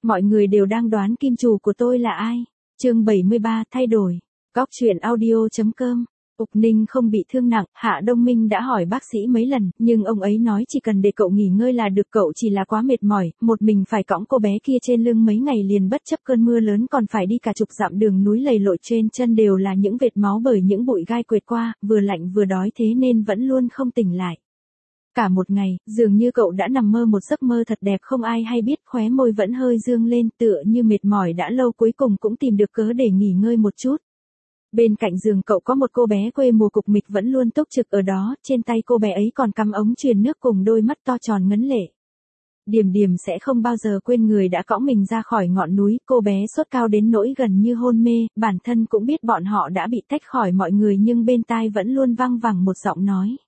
Mọi người đều đang đoán kim chủ của tôi là ai. Chương 73 thay đổi. Góc truyện audio.com. Úc Ninh không bị thương nặng, Hạ Đông Minh đã hỏi bác sĩ mấy lần, nhưng ông ấy nói chỉ cần để cậu nghỉ ngơi là được, cậu chỉ là quá mệt mỏi, một mình phải cõng cô bé kia trên lưng mấy ngày liền bất chấp cơn mưa lớn còn phải đi cả chục dặm đường núi lầy lội, trên chân đều là những vệt máu bởi những bụi gai quệt qua, vừa lạnh vừa đói thế nên vẫn luôn không tỉnh lại. Cả một ngày, dường như cậu đã nằm mơ một giấc mơ thật đẹp không ai hay biết, khóe môi vẫn hơi dương lên tựa như mệt mỏi đã lâu cuối cùng cũng tìm được cớ để nghỉ ngơi một chút. Bên cạnh giường cậu có một cô bé quê mùa cục mịch vẫn luôn túc trực ở đó, trên tay cô bé ấy còn cắm ống truyền nước cùng đôi mắt to tròn ngấn lệ. Điềm Điềm sẽ không bao giờ quên người đã cõng mình ra khỏi ngọn núi, cô bé sốt cao đến nỗi gần như hôn mê, bản thân cũng biết bọn họ đã bị tách khỏi mọi người nhưng bên tai vẫn luôn vang vẳng một giọng nói.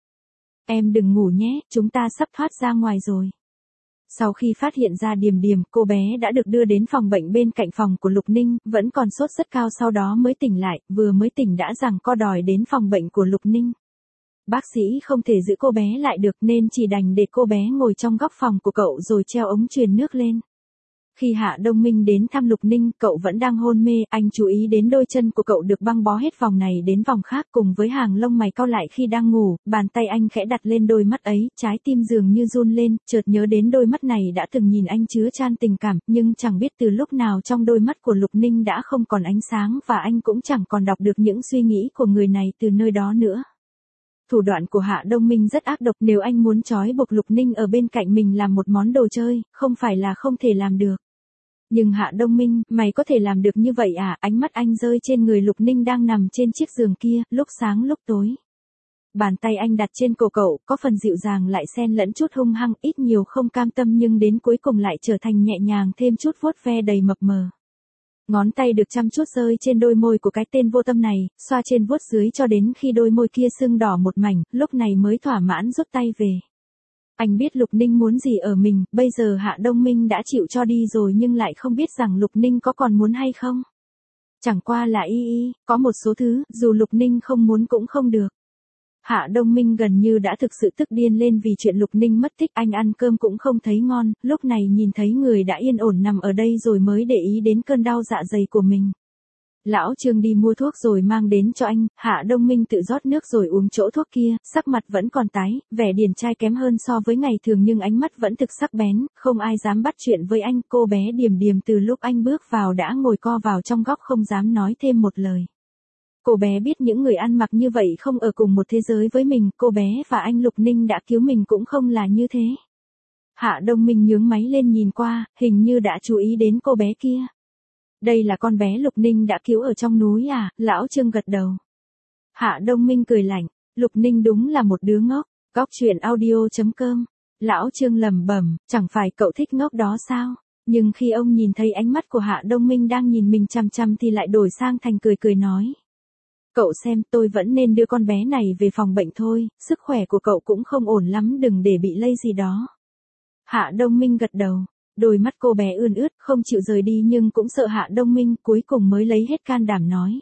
Em đừng ngủ nhé, chúng ta sắp thoát ra ngoài rồi. Sau khi phát hiện ra Điềm Điềm, cô bé đã được đưa đến phòng bệnh bên cạnh phòng của Lục Ninh, vẫn còn sốt rất cao sau đó mới tỉnh lại, vừa mới tỉnh đã giằng co đòi đến phòng bệnh của Lục Ninh. Bác sĩ không thể giữ cô bé lại được nên chỉ đành để cô bé ngồi trong góc phòng của cậu rồi treo ống truyền nước lên. Khi Hạ Đông Minh đến thăm Lục Ninh, cậu vẫn đang hôn mê, anh chú ý đến đôi chân của cậu được băng bó hết vòng này đến vòng khác cùng với hàng lông mày cau lại khi đang ngủ, bàn tay anh khẽ đặt lên đôi mắt ấy, trái tim dường như run lên, chợt nhớ đến đôi mắt này đã từng nhìn anh chứa chan tình cảm, nhưng chẳng biết từ lúc nào trong đôi mắt của Lục Ninh đã không còn ánh sáng và anh cũng chẳng còn đọc được những suy nghĩ của người này từ nơi đó nữa. Thủ đoạn của Hạ Đông Minh rất ác độc, nếu anh muốn trói buộc Lục Ninh ở bên cạnh mình làm một món đồ chơi, không phải là không thể làm được. Nhưng Hạ Đông Minh, mày có thể làm được như vậy à? Ánh mắt anh rơi trên người Lục Ninh đang nằm trên chiếc giường kia, lúc sáng lúc tối. Bàn tay anh đặt trên cổ cậu, có phần dịu dàng lại xen lẫn chút hung hăng, ít nhiều không cam tâm nhưng đến cuối cùng lại trở thành nhẹ nhàng thêm chút vuốt ve đầy mập mờ. Ngón tay được chăm chút rơi trên đôi môi của cái tên vô tâm này, xoa trên vuốt dưới cho đến khi đôi môi kia sưng đỏ một mảnh, lúc này mới thỏa mãn rút tay về. Anh biết Lục Ninh muốn gì ở mình, bây giờ Hạ Đông Minh đã chịu cho đi rồi nhưng lại không biết rằng Lục Ninh có còn muốn hay không. Chẳng qua là có một số thứ, dù Lục Ninh không muốn cũng không được. Hạ Đông Minh gần như đã thực sự tức điên lên vì chuyện Lục Ninh mất tích, anh ăn cơm cũng không thấy ngon, lúc này nhìn thấy người đã yên ổn nằm ở đây rồi mới để ý đến cơn đau dạ dày của mình. Lão Trương đi mua thuốc rồi mang đến cho anh, Hạ Đông Minh tự rót nước rồi uống chỗ thuốc kia, sắc mặt vẫn còn tái, vẻ điển trai kém hơn so với ngày thường nhưng ánh mắt vẫn thực sắc bén, không ai dám bắt chuyện với anh, cô bé Điềm Điềm từ lúc anh bước vào đã ngồi co vào trong góc không dám nói thêm một lời. Cô bé biết những người ăn mặc như vậy không ở cùng một thế giới với mình, cô bé và anh Lục Ninh đã cứu mình cũng không là như thế. Hạ Đông Minh nhướng máy lên nhìn qua, hình như đã chú ý đến cô bé kia. Đây là con bé Lục Ninh đã cứu ở trong núi à? Lão Trương gật đầu. Hạ Đông Minh cười lạnh, Lục Ninh đúng là một đứa ngốc. Góc truyện audio.com. Lão Trương lẩm bẩm, chẳng phải cậu thích ngốc đó sao? Nhưng khi ông nhìn thấy ánh mắt của Hạ Đông Minh đang nhìn mình chằm chằm thì lại đổi sang thành cười cười nói. Cậu xem, tôi vẫn nên đưa con bé này về phòng bệnh thôi, sức khỏe của cậu cũng không ổn lắm, đừng để bị lây gì đó. Hạ Đông Minh gật đầu. Đôi mắt cô bé ươn ướt, không chịu rời đi nhưng cũng sợ Hạ Đông Minh, cuối cùng mới lấy hết can đảm nói.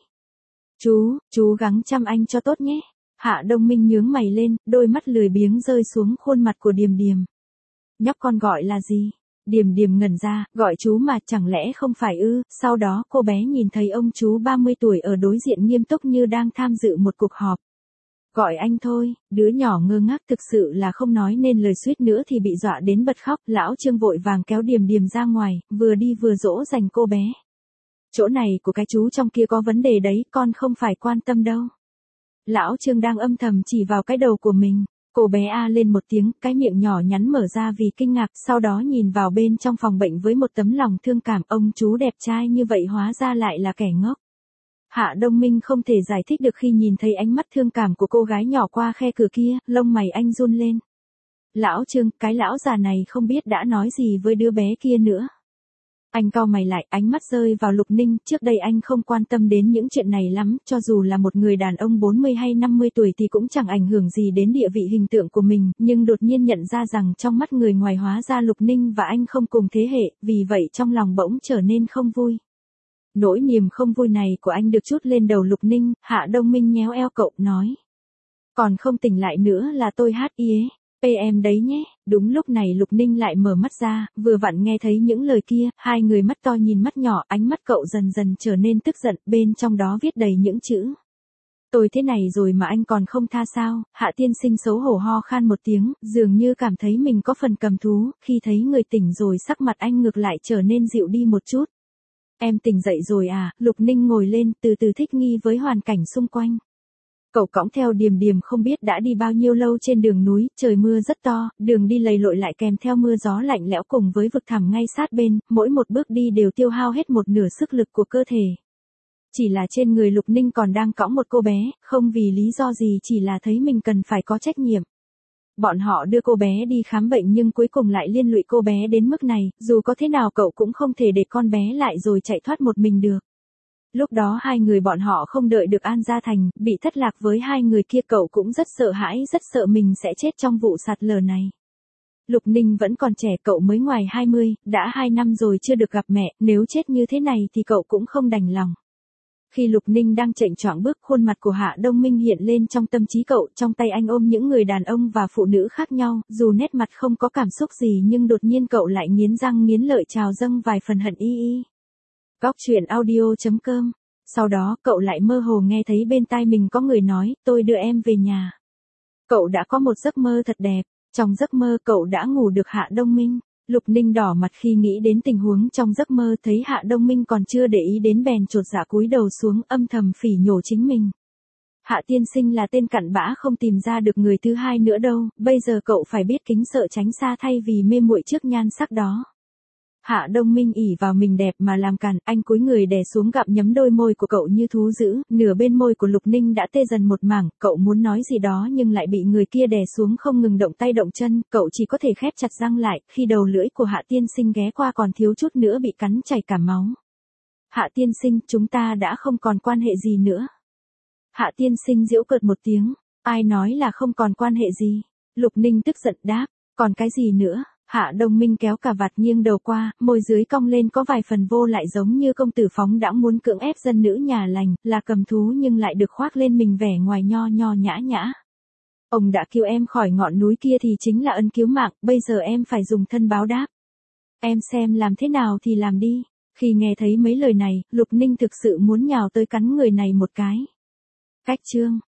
Chú gắng chăm anh cho tốt nhé. Hạ Đông Minh nhướng mày lên, đôi mắt lười biếng rơi xuống khuôn mặt của Điềm Điềm. Nhóc con gọi là gì? Điềm Điềm ngẩn ra, gọi chú mà chẳng lẽ không phải ư? Sau đó cô bé nhìn thấy ông chú 30 tuổi ở đối diện nghiêm túc như đang tham dự một cuộc họp. Gọi anh thôi, đứa nhỏ ngơ ngác thực sự là không nói nên lời, suýt nữa thì bị dọa đến bật khóc. Lão Trương vội vàng kéo Điềm Điềm ra ngoài, vừa đi vừa dỗ dành cô bé. Chỗ này của cái chú trong kia có vấn đề đấy, con không phải quan tâm đâu. Lão Trương đang âm thầm chỉ vào cái đầu của mình. Cô bé a lên một tiếng, cái miệng nhỏ nhắn mở ra vì kinh ngạc, sau đó nhìn vào bên trong phòng bệnh với một tấm lòng thương cảm, ông chú đẹp trai như vậy hóa ra lại là kẻ ngốc. Hạ Đông Minh không thể giải thích được khi nhìn thấy ánh mắt thương cảm của cô gái nhỏ qua khe cửa kia, lông mày anh run lên. Lão Trương, cái lão già này không biết đã nói gì với đứa bé kia nữa. Anh cau mày lại, ánh mắt rơi vào Lục Ninh, trước đây anh không quan tâm đến những chuyện này lắm, cho dù là một người đàn ông 40 hay 50 tuổi thì cũng chẳng ảnh hưởng gì đến địa vị hình tượng của mình, nhưng đột nhiên nhận ra rằng trong mắt người ngoài hóa ra Lục Ninh và anh không cùng thế hệ, vì vậy trong lòng bỗng trở nên không vui. Nỗi niềm không vui này của anh được trút lên đầu Lục Ninh, Hạ Đông Minh nhéo eo cậu, nói. Còn không tỉnh lại nữa là tôi HIE. P Em đấy nhé. Đúng lúc này Lục Ninh lại mở mắt ra, vừa vặn nghe thấy những lời kia, hai người mắt to nhìn mắt nhỏ, ánh mắt cậu dần dần trở nên tức giận, bên trong đó viết đầy những chữ. Tôi thế này rồi mà anh còn không tha sao? Hạ tiên sinh xấu hổ ho khan một tiếng, dường như cảm thấy mình có phần cầm thú, khi thấy người tỉnh rồi sắc mặt anh ngược lại trở nên dịu đi một chút. Em tỉnh dậy rồi à? Lục Ninh ngồi lên, từ từ thích nghi với hoàn cảnh xung quanh. Cậu cõng theo Điềm Điềm không biết đã đi bao nhiêu lâu trên đường núi, trời mưa rất to, đường đi lầy lội lại kèm theo mưa gió lạnh lẽo cùng với vực thẳm ngay sát bên, mỗi một bước đi đều tiêu hao hết một nửa sức lực của cơ thể. Chỉ là trên người Lục Ninh còn đang cõng một cô bé, không vì lý do gì, chỉ là thấy mình cần phải có trách nhiệm. Bọn họ đưa cô bé đi khám bệnh nhưng cuối cùng lại liên lụy cô bé đến mức này, dù có thế nào cậu cũng không thể để con bé lại rồi chạy thoát một mình được. Lúc đó hai người bọn họ không đợi được An Gia Thành, bị thất lạc với hai người kia, cậu cũng rất sợ hãi, rất sợ mình sẽ chết trong vụ sạt lở này. Lục Ninh vẫn còn trẻ, cậu mới ngoài 20, đã 2 năm rồi chưa được gặp mẹ, nếu chết như thế này thì cậu cũng không đành lòng. Khi Lục Ninh đang chệnh choạng bước, khuôn mặt của Hạ Đông Minh hiện lên trong tâm trí cậu, trong tay anh ôm những người đàn ông và phụ nữ khác nhau, dù nét mặt không có cảm xúc gì nhưng đột nhiên cậu lại nghiến răng nghiến lợi trào dâng vài phần hận y. Góc truyện audio.com. Sau đó cậu lại mơ hồ nghe thấy bên tai mình có người nói, tôi đưa em về nhà. Cậu đã có một giấc mơ thật đẹp, trong giấc mơ cậu đã ngủ được Hạ Đông Minh. Lục Ninh đỏ mặt khi nghĩ đến tình huống trong giấc mơ, thấy Hạ Đông Minh còn chưa để ý đến bèn chột dạ cúi đầu xuống, âm thầm phỉ nhổ chính mình. Hạ tiên sinh là tên cặn bã, không tìm ra được người thứ hai nữa đâu, bây giờ cậu phải biết kính sợ tránh xa thay vì mê muội trước nhan sắc đó. Hạ Đông Minh ỷ vào mình đẹp mà làm càn, anh cúi người đè xuống gặm nhấm đôi môi của cậu như thú dữ, nửa bên môi của Lục Ninh đã tê dần một mảng, cậu muốn nói gì đó nhưng lại bị người kia đè xuống không ngừng động tay động chân, cậu chỉ có thể khép chặt răng lại, khi đầu lưỡi của Hạ tiên sinh ghé qua còn thiếu chút nữa bị cắn chảy cả máu. Hạ tiên sinh, chúng ta đã không còn quan hệ gì nữa. Hạ tiên sinh giễu cợt một tiếng, ai nói là không còn quan hệ gì? Lục Ninh tức giận đáp, còn cái gì nữa? Hạ Đông Minh kéo cà vạt nghiêng đầu qua, môi dưới cong lên có vài phần vô lại, giống như công tử phóng đãng muốn cưỡng ép dân nữ nhà lành, là cầm thú nhưng lại được khoác lên mình vẻ ngoài nho nho nhã nhã. Ông đã cứu em khỏi ngọn núi kia thì chính là ân cứu mạng, bây giờ em phải dùng thân báo đáp. Em xem làm thế nào thì làm đi. Khi nghe thấy mấy lời này, Lục Ninh thực sự muốn nhào tới cắn người này một cái. Cách chương